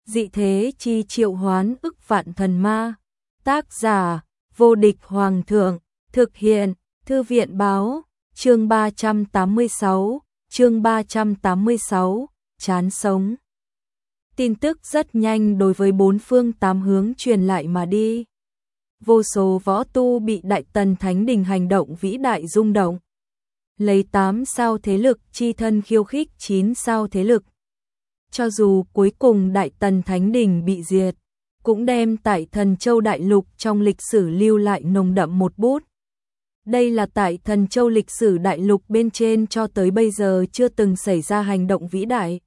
dị thế chi triệu hoán ức vạn thần ma. Tác giả, vô địch hoàng thượng, thực hiện, thư viện báo, chương 386, chán sống. Tin tức rất nhanh đối với bốn phương tám hướng truyền lại mà đi. Vô số võ tu bị Đại Tần Thánh Đình hành động vĩ đại rung động. Lấy 8 sao thế lực chi thân khiêu khích 9 sao thế lực. Cho dù cuối cùng Đại Tần Thánh Đình bị diệt, cũng đem tại Thần Châu Đại Lục trong lịch sử lưu lại nồng đậm một bút. Đây là tại Thần Châu lịch sử đại lục bên trên cho tới bây giờ chưa từng xảy ra hành động vĩ đại.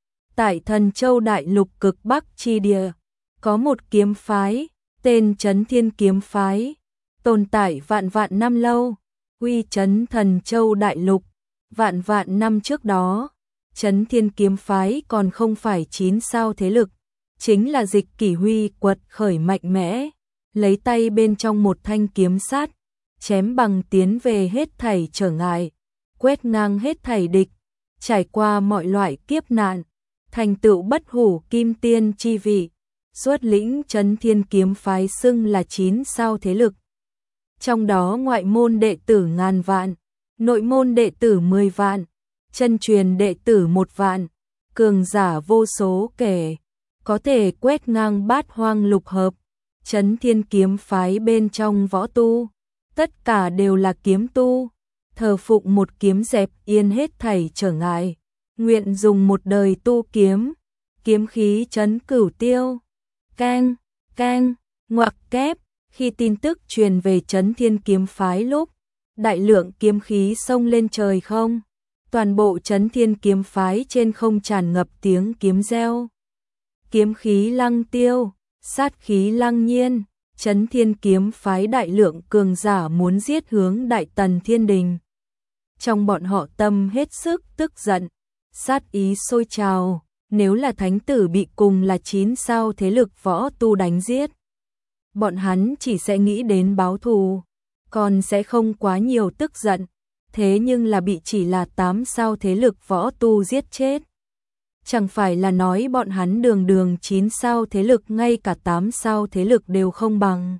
Tại Thần Châu Đại Lục cực Bắc chi địa, có một kiếm phái, tên Chấn Thiên Kiếm Phái, tồn tại vạn vạn năm lâu, uy chấn Thần Châu Đại Lục. Vạn vạn năm trước đó, Chấn Thiên Kiếm Phái còn không phải 9 sao thế lực, chính là Dịch Kỷ Huy quật khởi mạnh mẽ, lấy tay bên trong một thanh kiếm sắt, chém bằng tiến về hết thảy trở ngại, quét ngang hết thảy địch, trải qua mọi loại kiếp nạn, thành tựu bất hủ kim tiên chi vị, xuất lĩnh Chấn Thiên Kiếm Phái xưng là 9 sao thế lực. Trong đó ngoại môn đệ tử ngàn vạn, nội môn đệ tử 10 vạn, chân truyền đệ tử 1 vạn, cường giả vô số kể, có thể quét ngang bát hoang lục hợp. Chấn Thiên Kiếm Phái bên trong võ tu, tất cả đều là kiếm tu, thờ phụng một kiếm dẹp yên hết thảy trở ngại, nguyện dùng một đời tu kiếm, kiếm khí chấn cửu tiêu. Keng, keng, ngoặc kép, khi tin tức truyền về Chấn Thiên Kiếm Phái lúc, đại lượng kiếm khí xông lên trời không, toàn bộ Chấn Thiên Kiếm Phái trên không tràn ngập tiếng kiếm reo. Kiếm khí lăng tiêu, sát khí lăng nhiên, Chấn Thiên Kiếm Phái đại lượng cường giả muốn giết hướng Đại Tần Thiên Đình. Trong bọn họ tâm hết sức tức giận, sát ý sôi trào, nếu là thánh tử bị cùng là 9 sao thế lực võ tu đánh giết, bọn hắn chỉ sẽ nghĩ đến báo thù, còn sẽ không quá nhiều tức giận, thế nhưng là bị chỉ là 8 sao thế lực võ tu giết chết. Chẳng phải là nói bọn hắn đường 9 sao thế lực ngay cả 8 sao thế lực đều không bằng.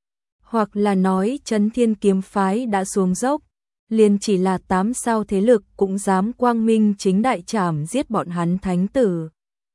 Hoặc là nói Chấn Thiên Kiếm Phái đã xuống dốc, liền chỉ là 8 sao thế lực cũng dám quang minh chính đại trảm giết bọn hắn thánh tử.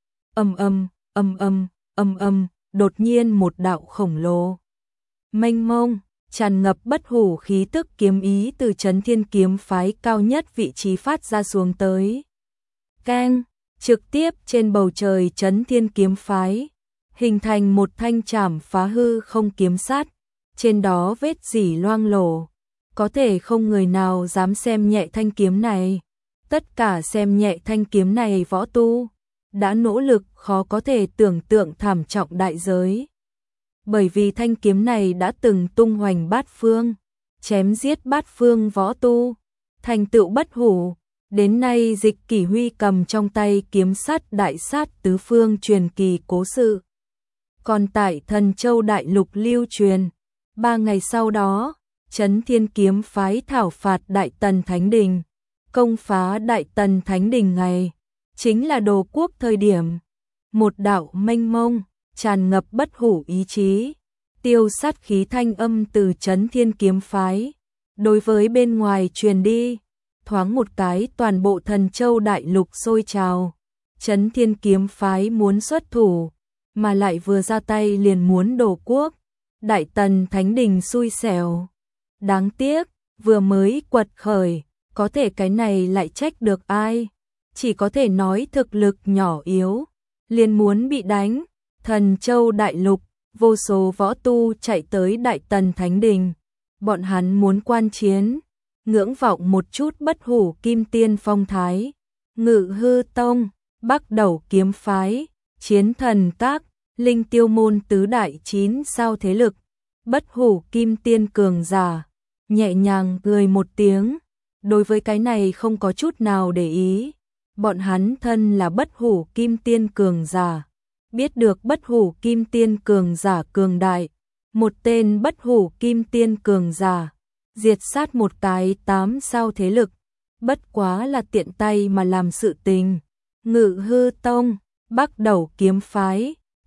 Đột nhiên một đạo khổng lồ, mênh mông, tràn ngập bất hủ khí tức kiếm ý từ Chấn Thiên Kiếm Phái cao nhất vị trí phát ra xuống tới. Keng, trực tiếp trên bầu trời Chấn Thiên Kiếm Phái, hình thành một thanh trảm phá hư không kiếm sắt, trên đó vết rỉ loang lổ, có thể không người nào dám xem nhẹ thanh kiếm này. Tất cả xem nhẹ thanh kiếm này võ tu, đã nỗ lực khó có thể tưởng tượng thảm trọng đại giới. Bởi vì thanh kiếm này đã từng tung hoành bát phương, chém giết bát phương võ tu, thành tựu bất hủ. Đến nay Dịch Kỷ Huy cầm trong tay kiếm sắt đại sát tứ phương truyền kỳ cố sự. Còn tại Thần Châu Đại Lục lưu truyền, 3 ngày sau đó, Chấn Thiên Kiếm Phái thảo phạt Đại Tần Thánh Đình, công phá Đại Tần Thánh Đình ngày, chính là đồ quốc thời điểm. Một đạo mênh mông, tràn ngập bất hủ ý chí, tiêu sát khí thanh âm từ Chấn Thiên Kiếm Phái, đối với bên ngoài truyền đi. Thoáng một cái toàn bộ Thần Châu Đại Lục sôi trào, Chấn Thiên Kiếm Phái muốn xuất thủ, mà lại vừa ra tay liền muốn đổ quốc. Đại Tần Thánh Đình xui xẻo. Đáng tiếc, vừa mới quật khởi, có thể cái này lại trách được ai? Chỉ có thể nói thực lực nhỏ yếu, liền muốn bị đánh. Thần Châu Đại Lục, vô số võ tu chạy tới Đại Tần Thánh Đình, bọn hắn muốn quan chiến, ngưỡng vọng một chút bất hủ kim tiên phong thái. Ngự Hư Tông, Bắc Đẩu Kiếm Phái, Chiến Thần Các, Linh Tiêu môn tứ đại 9 sao thế lực, bất hủ kim tiên cường giả, nhẹ nhàng cười một tiếng, đối với cái này không có chút nào để ý. Bọn hắn thân là bất hủ kim tiên cường giả, biết được bất hủ kim tiên cường giả cường đại, một tên bất hủ kim tiên cường giả diệt sát một cái 8 sao thế lực, bất quá là tiện tay mà làm sự tình. Ngự Hư Tông, Bắc Đẩu Kiếm Phái,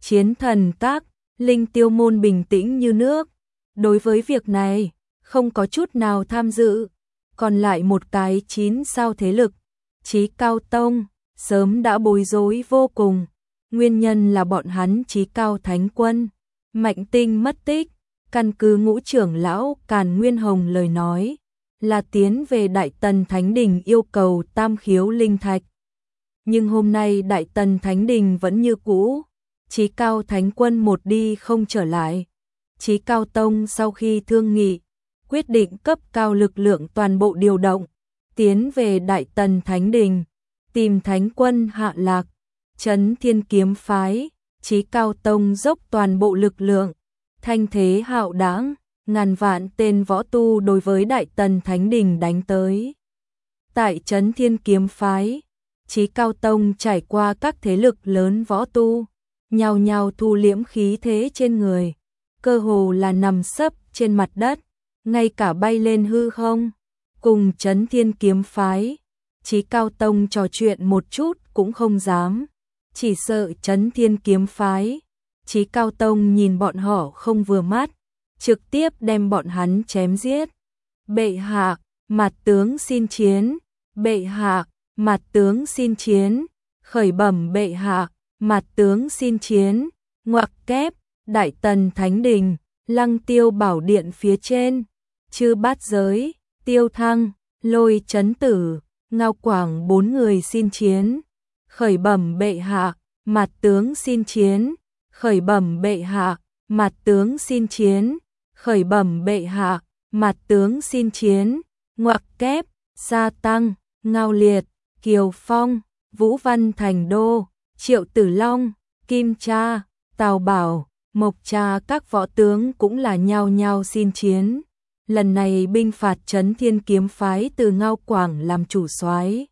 Chiến Thần Các, Linh Tiêu Môn bình tĩnh như nước. Đối với việc này, không có chút nào tham dự. Còn lại một cái 9 sao thế lực, Chí Cao Tông, sớm đã bối rối vô cùng. Nguyên nhân là bọn hắn Chí Cao Thánh Quân, Mạnh Tinh mất tích. Căn cứ Ngũ trưởng lão Càn Nguyên Hồng lời nói, là tiến về Đại Tần Thánh Đình yêu cầu tam khiếu linh thạch. Nhưng hôm nay Đại Tần Thánh Đình vẫn như cũ, Chí Cao Thánh Quân một đi không trở lại. Chí Cao Tông sau khi thương nghị, quyết định cấp cao lực lượng toàn bộ điều động, tiến về Đại Tần Thánh Đình, tìm Thánh Quân hạ lạc. Trấn Thiên Kiếm Phái, Chí Cao Tông dốc toàn bộ lực lượng, thanh thế hạo đãng, ngàn vạn tên võ tu đối với Đại Tần Thánh Đình đánh tới. Tại Trấn Thiên Kiếm Phái, Chí Cao Tông trải qua các thế lực lớn võ tu, nhao nhao thu liễm khí thế trên người, cơ hồ là nằm sấp trên mặt đất, ngay cả bay lên hư không. Cùng Trấn Thiên Kiếm Phái, Chí Cao Tông trò chuyện một chút cũng không dám, chỉ sợ Trấn Thiên Kiếm Phái, Chí Cao Tông nhìn bọn họ không vừa mắt, trực tiếp đem bọn hắn chém giết. Bệ hạ, mặt tướng xin chiến. Bệ hạ, mặt tướng xin chiến. Khởi bẩm bệ hạ, mặt tướng xin chiến. Ngoặc kép, Đại Tần Thánh Đình, Lăng Tiêu Bảo Điện phía trên, Chư Bát Giới, Tiêu Thăng, Lôi Chấn Tử, Ngao Quảng 4 người xin chiến. Khởi bẩm bệ hạ, mặt tướng xin chiến. Khởi bẩm bệ hạ, mặt tướng xin chiến. Khởi bẩm bệ hạ, mặt tướng xin chiến. Ngoặc kép, Sa Tăng, Ngao Liệt, Kiều Phong, Vũ Văn Thành Đô, Triệu Tử Long, Kim Cha, Tào Bảo, Mộc Cha, các võ tướng cũng là nhao nhao xin chiến. Lần này binh phạt Trấn Thiên Kiếm Phái từ Ngao Quảng làm chủ soái,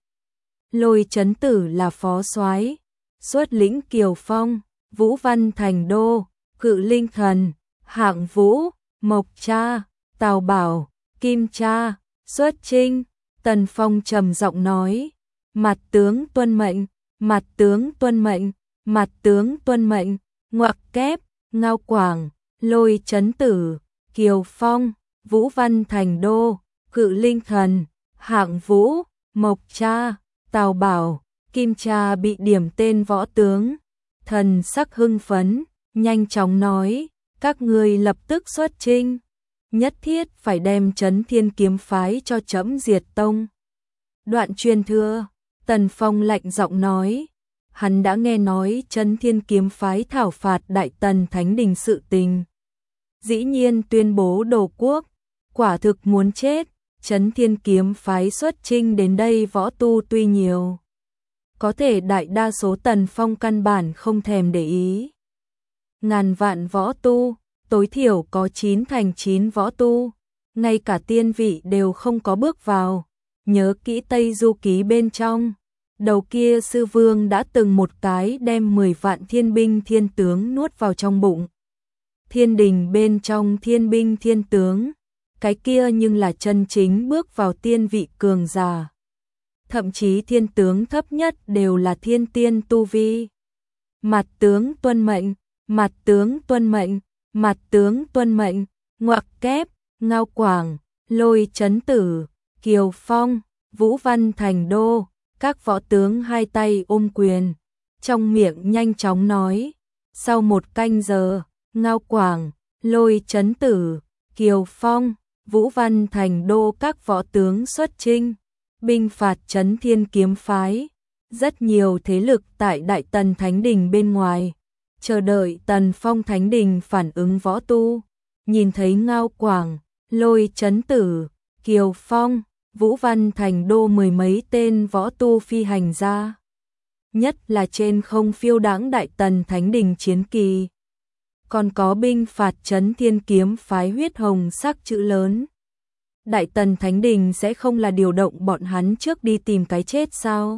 Lôi Chấn Tử là phó soái, xuất lĩnh Kiều Phong, Vũ Văn Thành Đô, Cự Linh Thần, Hạng Vũ, Mộc Cha, Tào Bảo, Kim Cha, xuất chinh. Tần Phong trầm giọng nói, mặt tướng tuân mệnh, mặt tướng tuân mệnh, mặt tướng tuân mệnh. Ngoặc kép, Ngao Quảng, Lôi Chấn Tử, Kiều Phong, Vũ Văn Thành Đô, Cự Linh Thần, Hạng Vũ, Mộc Cha, Tào Bảo, Kim Cha bị điểm tên võ tướng. Thần sắc hưng phấn, nhanh chóng nói, các ngươi lập tức xuất chinh, nhất thiết phải đem Trấn Thiên Kiếm Phái cho trẫm diệt tông. Đoạn truyền thừa, Tần Phong lạnh giọng nói, hắn đã nghe nói Trấn Thiên Kiếm Phái thảo phạt Đại Tần Thánh Đình sự tình, dĩ nhiên tuyên bố đổ quốc, quả thực muốn chết. Trấn Thiên Kiếm Phái xuất chinh đến đây võ tu tuy nhiều, có thể đại đa số Tần Phong căn bản không thèm để ý. Ngàn vạn võ tu, tối thiểu có 9 thành 9 võ tu, ngay cả tiên vị đều không có bước vào. Nhớ kỹ Tây Du Ký bên trong, đầu kia sư vương đã từng một cái đem 10 vạn thiên binh thiên tướng nuốt vào trong bụng. Thiên đình bên trong thiên binh thiên tướng, cái kia nhưng là chân chính bước vào tiên vị cường giả. Thậm chí thiên tướng thấp nhất đều là thiên tiên tu vi. Mặt tướng tuân mệnh, mặt tướng tuân mệnh, mặt tướng tuân mệnh. Ngoặc kép, Ngao Quảng, Lôi Chấn Tử, Kiều Phong, Vũ Văn Thành Đô, các võ tướng hai tay ôm quyền, trong miệng nhanh chóng nói. Sau 1 canh giờ, Ngao Quảng, Lôi Chấn Tử, Kiều Phong, Vũ Văn Thành Đô các võ tướng xuất chinh, binh phạt Trấn Thiên Kiếm Phái. Rất nhiều thế lực tại Đại Tần Thánh Đình bên ngoài, chờ đợi Tần Phong Thánh Đình phản ứng võ tu. Nhìn thấy Ngao Quảng, Lôi Chấn Tử, Kiều Phong, Vũ Văn Thành Đô 10 mấy tên võ tu phi hành ra. Nhất là trên không phiêu đãng Đại Tần Thánh Đình chiến kỳ. Còn có binh phạt Trấn Thiên Kiếm Phái huyết hồng sắc chữ lớn. Đại Tần Thánh Đình sẽ không là điều động bọn hắn trước đi tìm cái chết sao?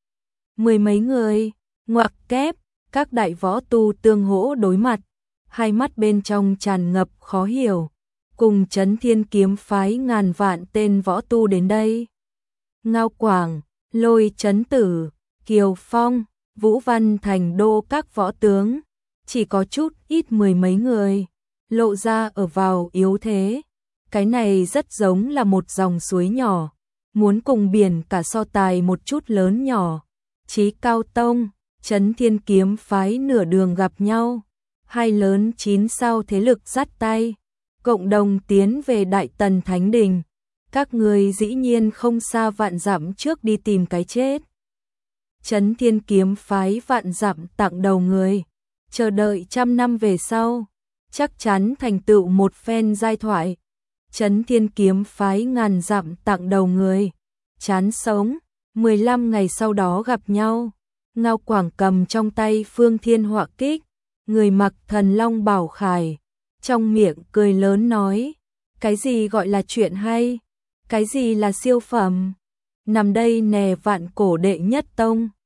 10 mấy người, ngoặc kép, các đại võ tu tương hỗ đối mặt, hai mắt bên trong tràn ngập khó hiểu. Cùng Trấn Thiên Kiếm Phái ngàn vạn tên võ tu đến đây. Ngao Quảng, Lôi Chấn Tử, Kiều Phong, Vũ Văn Thành Đô các võ tướng, chỉ có chút ít mười mấy người, lộ ra ở vào yếu thế. Cái này rất giống là một dòng suối nhỏ, muốn cùng biển cả so tài một chút lớn nhỏ. Chí Cao Tông, Chấn Thiên Kiếm phái nửa đường gặp nhau, hai lớn 9 sao thế lực dắt tay, cộng đồng tiến về Đại Tần Thánh Đình. Các người dĩ nhiên không xa vạn dặm trước đi tìm cái chết. Chấn Thiên Kiếm phái vạn dặm tặng đầu người, chờ đợi trăm năm về sau, chắc chắn thành tựu một phen giai thoại. Chấn Thiên Kiếm phái ngàn dặm tặng đầu người, chán sống. 15 ngày sau đó gặp nhau, Ngao Quảng cầm trong tay Phương Thiên Họa Kích, người mặc Thần Long bảo khải, trong miệng cười lớn nói, cái gì gọi là chuyện hay, cái gì là siêu phẩm, nằm đây nè Vạn Cổ đệ nhất tông.